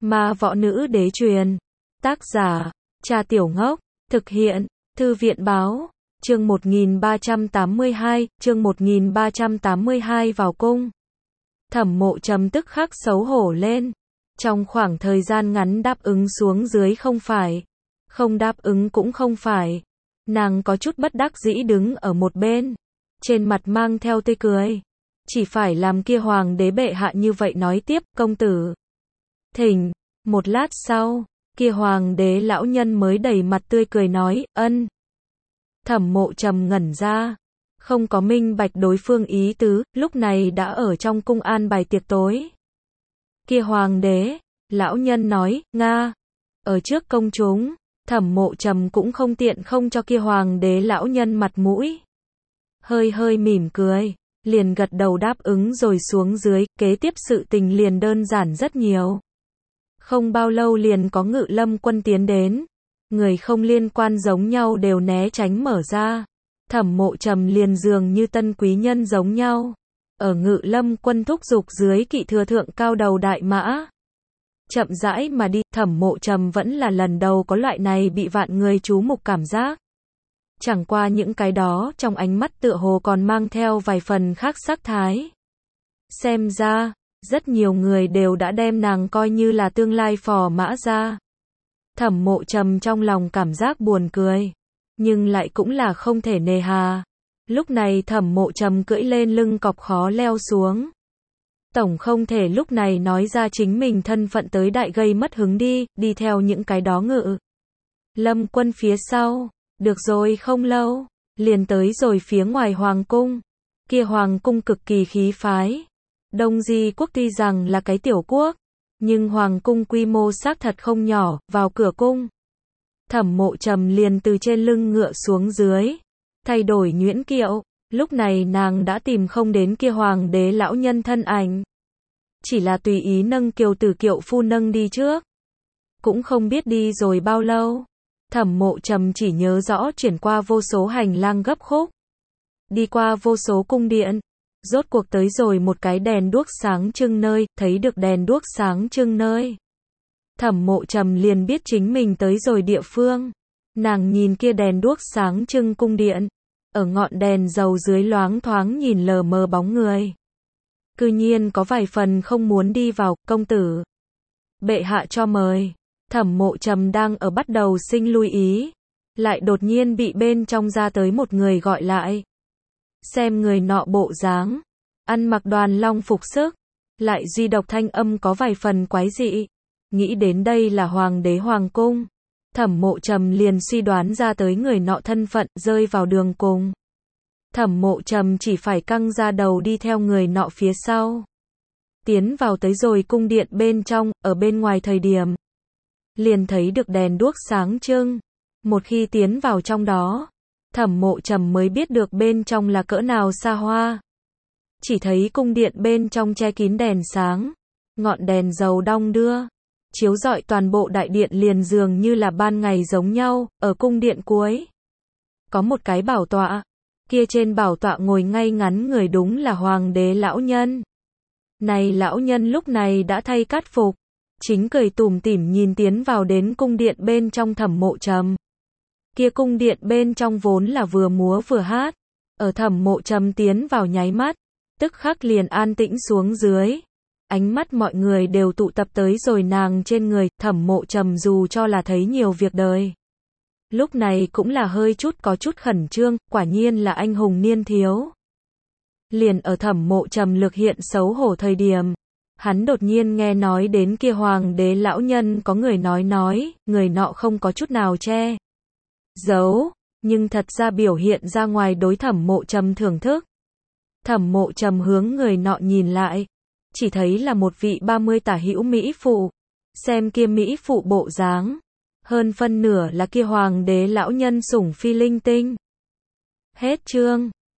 Ma võ nữ đế truyền. Tác giả, Cha Tiểu Ngốc. Thực hiện, Thư viện báo. Chương 1382 vào cung. Thẩm Mộ Trầm tức khắc xấu hổ lên. Trong khoảng thời gian ngắn đáp ứng xuống dưới không phải. Không đáp ứng cũng không phải. Nàng có chút bất đắc dĩ đứng ở một bên. Trên mặt mang theo tươi cười. Chỉ phải làm kia hoàng đế bệ hạ như vậy nói tiếp, công tử. Thỉnh. Một lát sau, kia hoàng đế lão nhân mới đầy mặt tươi cười nói, ân. Thẩm Mộ Trầm ngẩn ra. Không có minh bạch đối phương ý tứ, lúc này đã ở trong cung an bài tiệc tối. Kia hoàng đế, lão nhân nói, Nga. Ở trước công chúng, Thẩm Mộ Trầm cũng không tiện không cho kia hoàng đế lão nhân mặt mũi. Hơi hơi mỉm cười, liền gật đầu đáp ứng rồi xuống dưới, kế tiếp sự tình liền đơn giản rất nhiều. Không bao lâu liền có Ngự Lâm quân tiến đến. Người không liên quan giống nhau đều né tránh mở ra. Thẩm Mộ Trầm liền dường như tân quý nhân giống nhau. Ở Ngự Lâm quân thúc giục dưới kỵ thừa thượng cao đầu đại mã. Chậm rãi mà đi, Thẩm Mộ Trầm vẫn là lần đầu có loại này bị vạn người chú mục cảm giác. Chẳng qua những cái đó trong ánh mắt tựa hồ còn mang theo vài phần khác sắc thái. Xem ra, rất nhiều người đều đã đem nàng coi như là tương lai phò mã ra. Thẩm Mộ Trầm trong lòng cảm giác buồn cười, nhưng lại cũng là không thể nề hà. Lúc này Thẩm Mộ Trầm cưỡi lên lưng cọp khó leo xuống. Tổng không thể lúc này nói ra chính mình thân phận tới đại gây mất hứng đi theo những cái đó Ngự Lâm quân phía sau. Được rồi không lâu, liền tới rồi phía ngoài hoàng cung. Kia hoàng cung cực kỳ khí phái. Đông Di quốc tuy rằng là cái tiểu quốc, nhưng hoàng cung quy mô xác thật không nhỏ, vào cửa cung. Thẩm Mộ Trầm liền từ trên lưng ngựa xuống dưới, thay đổi nhuyễn kiệu, lúc này nàng đã tìm không đến kia hoàng đế lão nhân thân ảnh. Chỉ là tùy ý nâng kiều tử kiệu phu nâng đi trước. Cũng không biết đi rồi bao lâu. Thẩm Mộ Trầm chỉ nhớ rõ chuyển qua vô số hành lang gấp khúc. Đi qua vô số cung điện. Rốt cuộc tới rồi một cái đèn đuốc sáng trưng nơi, thấy được đèn đuốc sáng trưng nơi. Thẩm Mộ Trầm liền biết chính mình tới rồi địa phương. Nàng nhìn kia đèn đuốc sáng trưng cung điện. Ở ngọn đèn dầu dưới loáng thoáng nhìn lờ mờ bóng người. Cư nhiên có vài phần không muốn đi vào, công tử. Bệ hạ cho mời. Thẩm Mộ Trầm đang ở bắt đầu sinh lưu ý. Lại đột nhiên bị bên trong ra tới một người gọi lại. Xem người nọ bộ dáng. Ăn mặc đoàn long phục sức. Lại duy độc thanh âm có vài phần quái dị. Nghĩ đến đây là hoàng đế hoàng cung. Thẩm Mộ Trầm liền suy đoán ra tới người nọ thân phận rơi vào đường cùng. Thẩm Mộ Trầm chỉ phải căng ra đầu đi theo người nọ phía sau. Tiến vào tới rồi cung điện bên trong, ở bên ngoài thời điểm. Liền thấy được đèn đuốc sáng trưng. Một khi tiến vào trong đó, Thẩm Mộ Trầm mới biết được bên trong là cỡ nào xa hoa. Chỉ thấy cung điện bên trong che kín đèn sáng, ngọn đèn dầu đong đưa, chiếu rọi toàn bộ đại điện liền dường như là ban ngày giống nhau. Ở cung điện cuối, có một cái bảo tọa, kia trên bảo tọa ngồi ngay ngắn người đúng là hoàng đế lão nhân. Này lão nhân lúc này đã thay cát phục, chính cười tủm tỉm nhìn tiến vào đến cung điện bên trong Thẩm Mộ Trầm. Kia cung điện bên trong vốn là vừa múa vừa hát, ở Thẩm Mộ Trầm tiến vào nháy mắt, tức khắc liền an tĩnh xuống dưới. Ánh mắt mọi người đều tụ tập tới rồi nàng trên người. Thẩm Mộ Trầm dù cho là thấy nhiều việc đời, lúc này cũng là hơi chút có chút khẩn trương, quả nhiên là anh hùng niên thiếu. Liền ở Thẩm Mộ Trầm lực hiện xấu hổ thời điểm, hắn đột nhiên nghe nói đến kia hoàng đế lão nhân có người nói, người nọ không có chút nào che giấu, nhưng thật ra biểu hiện ra ngoài đối Thẩm Mộ Trầm thưởng thức. Thẩm Mộ Trầm hướng người nọ nhìn lại, chỉ thấy là một vị 30 tả hữu mỹ phụ. Xem kia mỹ phụ bộ dáng, hơn phân nửa là kia hoàng đế lão nhân sủng phi linh tinh. Hết chương.